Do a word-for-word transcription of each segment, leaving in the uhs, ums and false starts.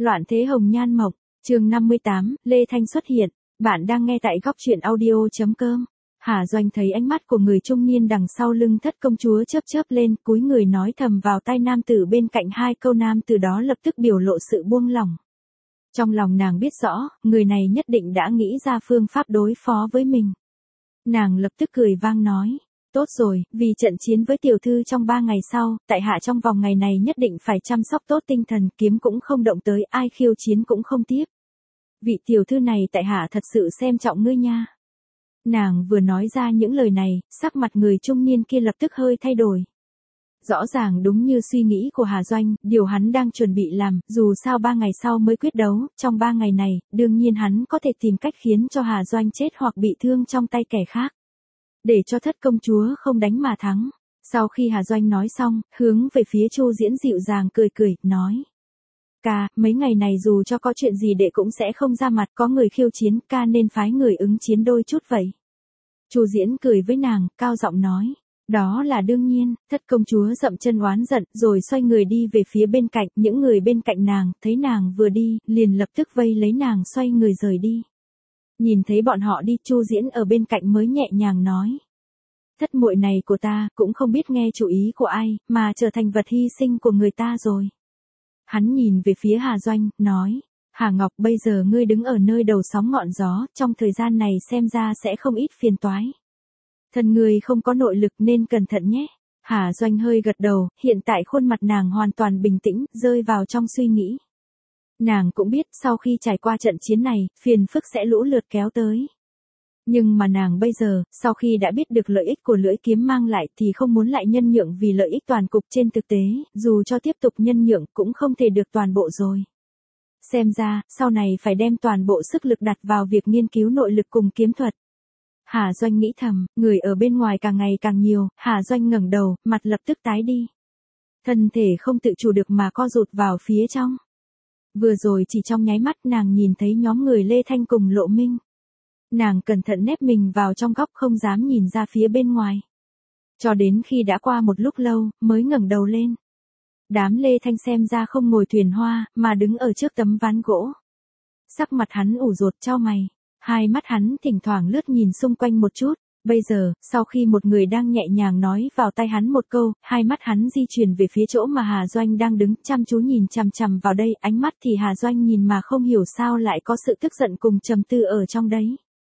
Loạn thế hồng nhan mộng, chương năm mươi tám, Lê Thanh xuất hiện. Bạn đang nghe tại góc truyện audio.com. Hà Doanh thấy ánh mắt của người trung niên đằng sau lưng thất công chúa chớp chớp lên, cúi người nói thầm vào tai nam tử bên cạnh hai câu, nam tử đó lập tức biểu lộ sự buông lỏng. Trong lòng nàng biết rõ, người này nhất định đã nghĩ ra phương pháp đối phó với mình. Nàng lập tức cười vang nói. Tốt rồi, vì trận chiến với tiểu thư trong ba ngày sau, tại hạ trong vòng ngày này nhất định phải chăm sóc tốt tinh thần, kiếm cũng không động tới, ai khiêu chiến cũng không tiếp. Vị tiểu thư này tại hạ thật sự xem trọng ngươi nha. Nàng vừa nói ra những lời này, sắc mặt người trung niên kia lập tức hơi thay đổi. Rõ ràng đúng như suy nghĩ của Hà Doanh, điều hắn đang chuẩn bị làm, dù sao ba ngày sau mới quyết đấu, trong ba ngày này, đương nhiên hắn có thể tìm cách khiến cho Hà Doanh chết hoặc bị thương trong tay kẻ khác. Để cho thất công chúa không đánh mà thắng. Sau khi Hà Doanh nói xong, hướng về phía Chu Diễn dịu dàng cười cười, nói. Ca, mấy ngày này dù cho có chuyện gì đệ cũng sẽ không ra mặt, có người khiêu chiến, ca nên phái người ứng chiến đôi chút vậy. Chu Diễn cười với nàng, cao giọng nói. Đó là đương nhiên. Thất công chúa dậm chân oán giận, rồi xoay người đi về phía bên cạnh, những người bên cạnh nàng, thấy nàng vừa đi, liền lập tức vây lấy nàng xoay người rời đi. Nhìn thấy bọn họ đi, Chu Diễn ở bên cạnh mới nhẹ nhàng nói. Thất muội này của ta, cũng không biết nghe chủ ý của ai, mà trở thành vật hy sinh của người ta rồi. Hắn nhìn về phía Hà Doanh, nói. Hà Ngọc, bây giờ ngươi đứng ở nơi đầu sóng ngọn gió, trong thời gian này xem ra sẽ không ít phiền toái. Thân ngươi không có nội lực nên cẩn thận nhé. Hà Doanh hơi gật đầu, hiện tại khuôn mặt nàng hoàn toàn bình tĩnh, rơi vào trong suy nghĩ. Nàng cũng biết sau khi trải qua trận chiến này, phiền phức sẽ lũ lượt kéo tới. Nhưng mà nàng bây giờ, sau khi đã biết được lợi ích của lưỡi kiếm mang lại thì không muốn lại nhân nhượng vì lợi ích toàn cục, trên thực tế, dù cho tiếp tục nhân nhượng cũng không thể được toàn bộ rồi. Xem ra, sau này phải đem toàn bộ sức lực đặt vào việc nghiên cứu nội lực cùng kiếm thuật. Hà Doanh nghĩ thầm, người ở bên ngoài càng ngày càng nhiều, Hà Doanh ngẩng đầu, mặt lập tức tái đi. Thân thể không tự chủ được mà co rụt vào phía trong. Vừa rồi chỉ trong nháy mắt nàng nhìn thấy nhóm người Lê Thanh cùng Lộ Minh. Nàng cẩn thận nép mình vào trong góc không dám nhìn ra phía bên ngoài. Cho đến khi đã qua một lúc lâu, mới ngẩng đầu lên. Đám Lê Thanh xem ra không ngồi thuyền hoa, mà đứng ở trước tấm ván gỗ. Sắc mặt hắn ủ rột chau mày. Hai mắt hắn thỉnh thoảng lướt nhìn xung quanh một chút. Bây giờ, sau khi một người đang nhẹ nhàng nói vào tai hắn một câu, hai mắt hắn di chuyển về phía chỗ mà Hà Doanh đang đứng, chăm chú nhìn chằm chằm vào đây, ánh mắt thì Hà Doanh nhìn mà không hiểu sao lại có sự tức giận cùng trầm tư ở trong đấy.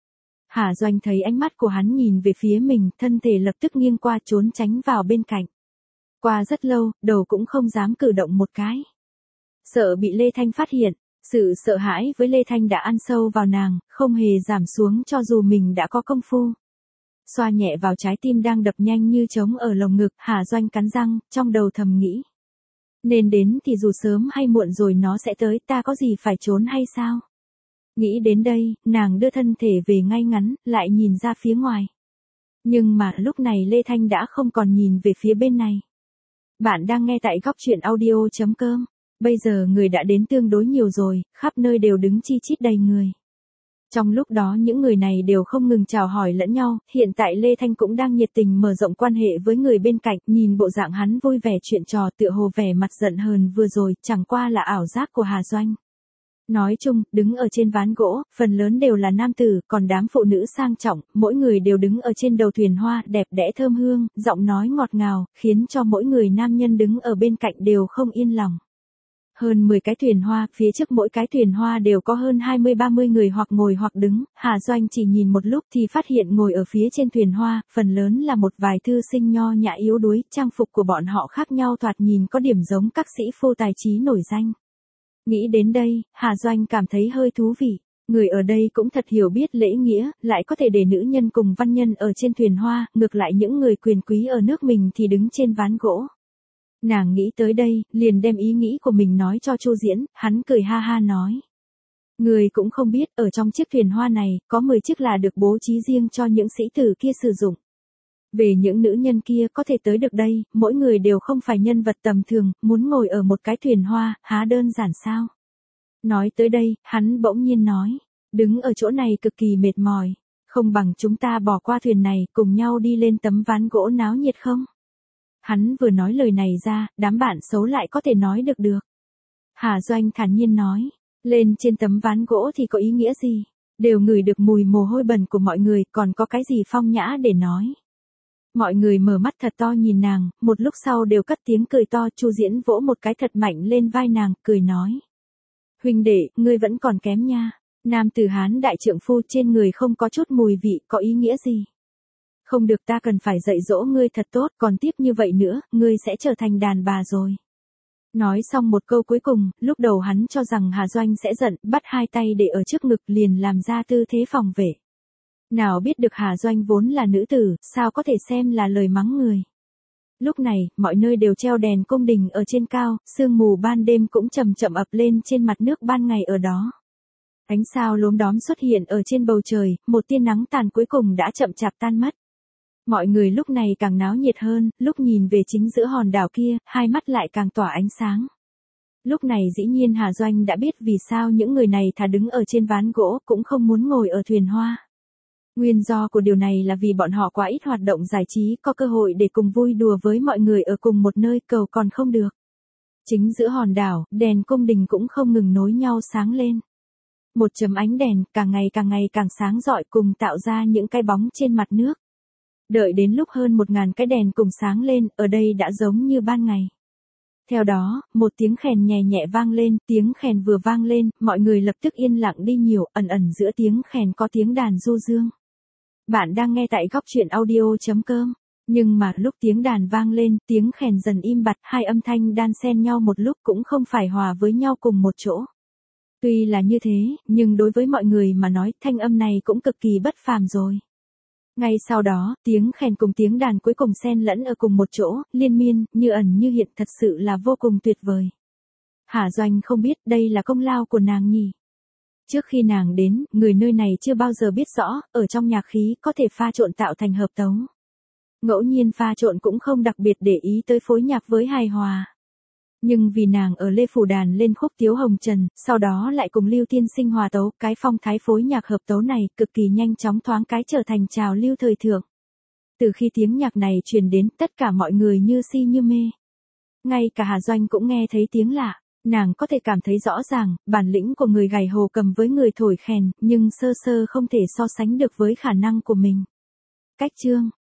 Hà Doanh thấy ánh mắt của hắn nhìn về phía mình, thân thể lập tức nghiêng qua trốn tránh vào bên cạnh. Qua rất lâu, đầu cũng không dám cử động một cái. Sợ bị Lê Thanh phát hiện. Sự sợ hãi với Lê Thanh đã ăn sâu vào nàng, không hề giảm xuống cho dù mình đã có công phu. Xoa nhẹ vào trái tim đang đập nhanh như trống ở lồng ngực, Hà Doanh cắn răng, trong đầu thầm nghĩ. Nên đến thì dù sớm hay muộn rồi nó sẽ tới, ta có gì phải trốn hay sao? Nghĩ đến đây, nàng đưa thân thể về ngay ngắn, lại nhìn ra phía ngoài. Nhưng mà lúc này Lê Thanh đã không còn nhìn về phía bên này. Bạn đang nghe tại góc truyện audio.com. Bây giờ người đã đến tương đối nhiều rồi, khắp nơi đều đứng chi chít đầy người. Trong lúc đó những người này đều không ngừng chào hỏi lẫn nhau, hiện tại Lê Thanh cũng đang nhiệt tình mở rộng quan hệ với người bên cạnh, nhìn bộ dạng hắn vui vẻ chuyện trò tựa hồ vẻ mặt giận hờn vừa rồi, chẳng qua là ảo giác của Hà Doanh. Nói chung, đứng ở trên ván gỗ, phần lớn đều là nam tử, còn đám phụ nữ sang trọng, mỗi người đều đứng ở trên đầu thuyền hoa, đẹp đẽ thơm hương, giọng nói ngọt ngào, khiến cho mỗi người nam nhân đứng ở bên cạnh đều không yên lòng. Hơn mười cái thuyền hoa, phía trước mỗi cái thuyền hoa đều có hơn hai mươi ba mươi người hoặc ngồi hoặc đứng, Hà Doanh chỉ nhìn một lúc thì phát hiện ngồi ở phía trên thuyền hoa, phần lớn là một vài thư sinh nho nhã yếu đuối, trang phục của bọn họ khác nhau thoạt nhìn có điểm giống các sĩ phu tài trí nổi danh. Nghĩ đến đây, Hà Doanh cảm thấy hơi thú vị, người ở đây cũng thật hiểu biết lễ nghĩa, lại có thể để nữ nhân cùng văn nhân ở trên thuyền hoa, ngược lại những người quyền quý ở nước mình thì đứng trên ván gỗ. Nàng nghĩ tới đây, liền đem ý nghĩ của mình nói cho Chu Diễn, hắn cười ha ha nói. Người cũng không biết, ở trong chiếc thuyền hoa này, có mười chiếc là được bố trí riêng cho những sĩ tử kia sử dụng. Về những nữ nhân kia có thể tới được đây, mỗi người đều không phải nhân vật tầm thường, muốn ngồi ở một cái thuyền hoa, há đơn giản sao? Nói tới đây, hắn bỗng nhiên nói, đứng ở chỗ này cực kỳ mệt mỏi, không bằng chúng ta bỏ qua thuyền này, cùng nhau đi lên tấm ván gỗ náo nhiệt không? Hắn vừa nói lời này ra, đám bạn xấu lại có thể nói được được. Hà Doanh thản nhiên nói, lên trên tấm ván gỗ thì có ý nghĩa gì? Đều ngửi được mùi mồ hôi bẩn của mọi người, còn có cái gì phong nhã để nói. Mọi người mở mắt thật to nhìn nàng, một lúc sau đều cất tiếng cười to. Chu Diễn vỗ một cái thật mạnh lên vai nàng, cười nói. Huynh đệ, ngươi vẫn còn kém nha. Nam tử Hán đại trượng phu trên người không có chút mùi vị, có ý nghĩa gì? Không được, ta cần phải dạy dỗ ngươi thật tốt, còn tiếp như vậy nữa, ngươi sẽ trở thành đàn bà rồi. Nói xong một câu cuối cùng, lúc đầu hắn cho rằng Hà Doanh sẽ giận, bắt hai tay để ở trước ngực liền làm ra tư thế phòng vệ. Nào biết được Hà Doanh vốn là nữ tử, sao có thể xem là lời mắng người. Lúc này, mọi nơi đều treo đèn cung đình ở trên cao, sương mù ban đêm cũng chậm chậm ập lên trên mặt nước ban ngày ở đó. Ánh sao lốm đóm xuất hiện ở trên bầu trời, một tia nắng tàn cuối cùng đã chậm chạp tan mất. Mọi người lúc này càng náo nhiệt hơn, lúc nhìn về chính giữa hòn đảo kia, hai mắt lại càng tỏa ánh sáng. Lúc này dĩ nhiên Hà Doanh đã biết vì sao những người này thà đứng ở trên ván gỗ cũng không muốn ngồi ở thuyền hoa. Nguyên do của điều này là vì bọn họ quá ít hoạt động giải trí, có cơ hội để cùng vui đùa với mọi người ở cùng một nơi, cầu còn không được. Chính giữa hòn đảo, đèn cung đình cũng không ngừng nối nhau sáng lên. Một chấm ánh đèn, càng ngày càng ngày càng sáng rọi cùng tạo ra những cái bóng trên mặt nước. Đợi đến lúc hơn một ngàn cái đèn cùng sáng lên, ở đây đã giống như ban ngày. Theo đó, một tiếng khèn nhẹ nhẹ vang lên, tiếng khèn vừa vang lên, mọi người lập tức yên lặng đi nhiều, ẩn ẩn giữa tiếng khèn có tiếng đàn du dương. Bạn đang nghe tại góc truyện audio chấm com. Nhưng mà lúc tiếng đàn vang lên, tiếng khèn dần im bặt, hai âm thanh đan xen nhau một lúc cũng không phải hòa với nhau cùng một chỗ. Tuy là như thế, nhưng đối với mọi người mà nói, thanh âm này cũng cực kỳ bất phàm rồi. Ngay sau đó, tiếng khèn cùng tiếng đàn cuối cùng xen lẫn ở cùng một chỗ, liên miên, như ẩn như hiện, thật sự là vô cùng tuyệt vời. Hà Doanh không biết đây là công lao của nàng nhỉ. Trước khi nàng đến, người nơi này chưa bao giờ biết rõ, ở trong nhạc khí có thể pha trộn tạo thành hợp tấu. Ngẫu nhiên pha trộn cũng không đặc biệt để ý tới phối nhạc với hài hòa. Nhưng vì nàng ở Lê Phủ đàn lên khúc Tiếu Hồng Trần, sau đó lại cùng Lưu Tiên Sinh hòa tấu, cái phong thái phối nhạc hợp tấu này cực kỳ nhanh chóng thoáng cái trở thành trào lưu thời thượng. Từ khi tiếng nhạc này truyền đến, tất cả mọi người như si như mê. Ngay cả Hà Doanh cũng nghe thấy tiếng lạ, nàng có thể cảm thấy rõ ràng, bản lĩnh của người gảy hồ cầm với người thổi khèn, nhưng sơ sơ không thể so sánh được với khả năng của mình. Cách chương